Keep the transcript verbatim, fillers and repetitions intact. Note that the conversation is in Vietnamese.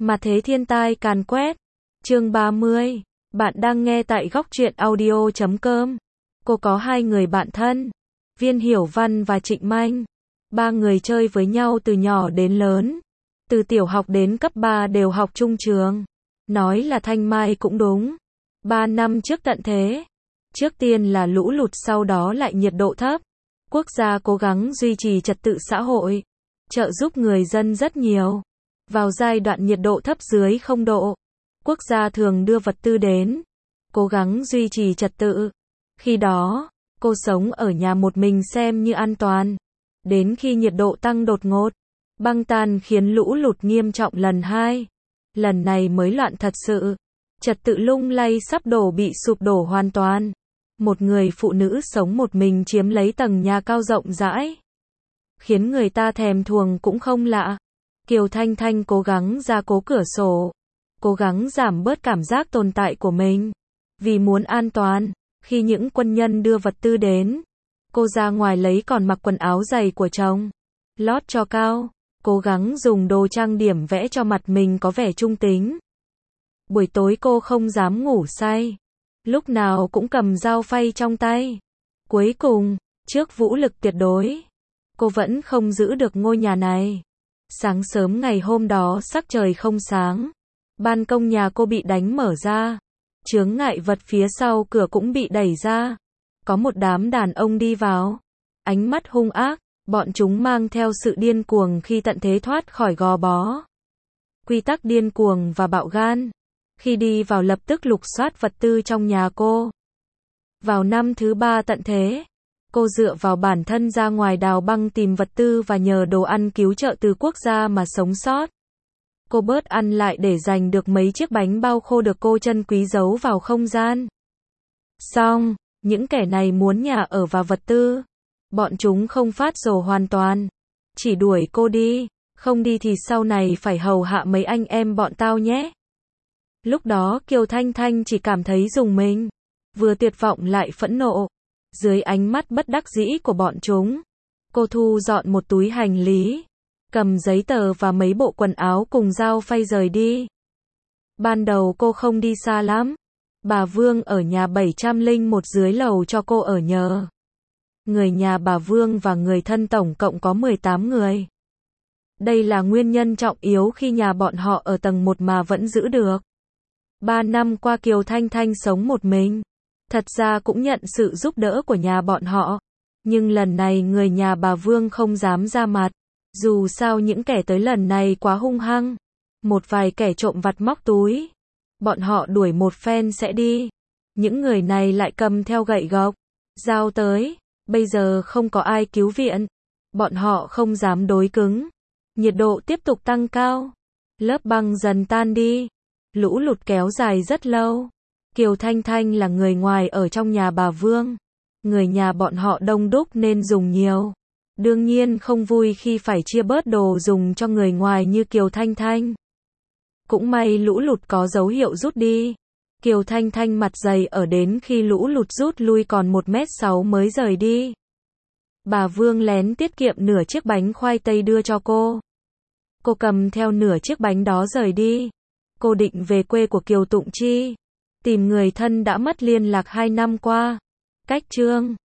Mà thế thiên tai càn quét. Chương ba mươi. Bạn đang nghe tại góc truyện audio chấm com. Cô có hai người bạn thân, Viên Hiểu Văn và Trịnh Manh. Ba người chơi với nhau từ nhỏ đến lớn. Từ tiểu học đến cấp ba đều học chung trường. Nói là thanh mai cũng đúng. Ba năm trước tận thế. Trước tiên là lũ lụt, sau đó lại nhiệt độ thấp. Quốc gia cố gắng duy trì trật tự xã hội, trợ giúp người dân rất nhiều. Vào giai đoạn nhiệt độ thấp dưới không độ, quốc gia thường đưa vật tư đến, cố gắng duy trì trật tự. Khi đó, cô sống ở nhà một mình xem như an toàn. Đến khi nhiệt độ tăng đột ngột, băng tan khiến lũ lụt nghiêm trọng lần hai. Lần này mới loạn thật sự. Trật tự lung lay sắp đổ, bị sụp đổ hoàn toàn. Một người phụ nữ sống một mình chiếm lấy tầng nhà cao rộng rãi, khiến người ta thèm thuồng cũng không lạ. Kiều Thanh Thanh cố gắng ra cố cửa sổ, cố gắng giảm bớt cảm giác tồn tại của mình. Vì muốn an toàn, khi những quân nhân đưa vật tư đến, cô ra ngoài lấy còn mặc quần áo dày của chồng, lót cho cao, cố gắng dùng đồ trang điểm vẽ cho mặt mình có vẻ trung tính. Buổi tối cô không dám ngủ say, lúc nào cũng cầm dao phay trong tay. Cuối cùng, trước vũ lực tuyệt đối, cô vẫn không giữ được ngôi nhà này. Sáng sớm ngày hôm đó sắc trời không sáng, ban công nhà cô bị đánh mở ra, chướng ngại vật phía sau cửa cũng bị đẩy ra. Có một đám đàn ông đi vào, ánh mắt hung ác, bọn chúng mang theo sự điên cuồng khi tận thế thoát khỏi gò bó. Quy tắc điên cuồng và bạo gan. Khi đi vào lập tức lục soát vật tư trong nhà cô. Vào năm thứ ba tận thế, cô dựa vào bản thân ra ngoài đào băng tìm vật tư và nhờ đồ ăn cứu trợ từ quốc gia mà sống sót. Cô bớt ăn lại để giành được mấy chiếc bánh bao khô được cô trân quý giấu vào không gian. Xong, những kẻ này muốn nhà ở và vật tư. Bọn chúng không phát rồ hoàn toàn, chỉ đuổi cô đi. Không đi thì sau này phải hầu hạ mấy anh em bọn tao nhé. Lúc đó Kiều Thanh Thanh chỉ cảm thấy rùng mình, vừa tuyệt vọng lại phẫn nộ. Dưới ánh mắt bất đắc dĩ của bọn chúng, cô thu dọn một túi hành lý, cầm giấy tờ và mấy bộ quần áo cùng dao phay rời đi. Ban đầu cô không đi xa lắm. Bà Vương ở nhà bảy trăm lẻ một dưới lầu cho cô ở nhờ. Người nhà bà Vương và người thân tổng cộng có mười tám người. Đây là nguyên nhân trọng yếu khi nhà bọn họ ở tầng một mà vẫn giữ được. Ba năm qua Kiều Thanh Thanh sống một mình. Thật ra cũng nhận sự giúp đỡ của nhà bọn họ. Nhưng lần này người nhà bà Vương không dám ra mặt. Dù sao những kẻ tới lần này quá hung hăng. Một vài kẻ trộm vặt móc túi. Bọn họ đuổi một phen sẽ đi. Những người này lại cầm theo gậy gộc, dao tới. Bây giờ không có ai cứu viện. Bọn họ không dám đối cứng. Nhiệt độ tiếp tục tăng cao. Lớp băng dần tan đi. Lũ lụt kéo dài rất lâu. Kiều Thanh Thanh là người ngoài ở trong nhà bà Vương. Người nhà bọn họ đông đúc nên dùng nhiều. Đương nhiên không vui khi phải chia bớt đồ dùng cho người ngoài như Kiều Thanh Thanh. Cũng may lũ lụt có dấu hiệu rút đi. Kiều Thanh Thanh mặt dày ở đến khi lũ lụt rút lui còn một mét sáu mới rời đi. Bà Vương lén tiết kiệm nửa chiếc bánh khoai tây đưa cho cô. Cô cầm theo nửa chiếc bánh đó rời đi. Cô định về quê của Kiều Tụng Chi, tìm người thân đã mất liên lạc hai năm qua. Cách Trương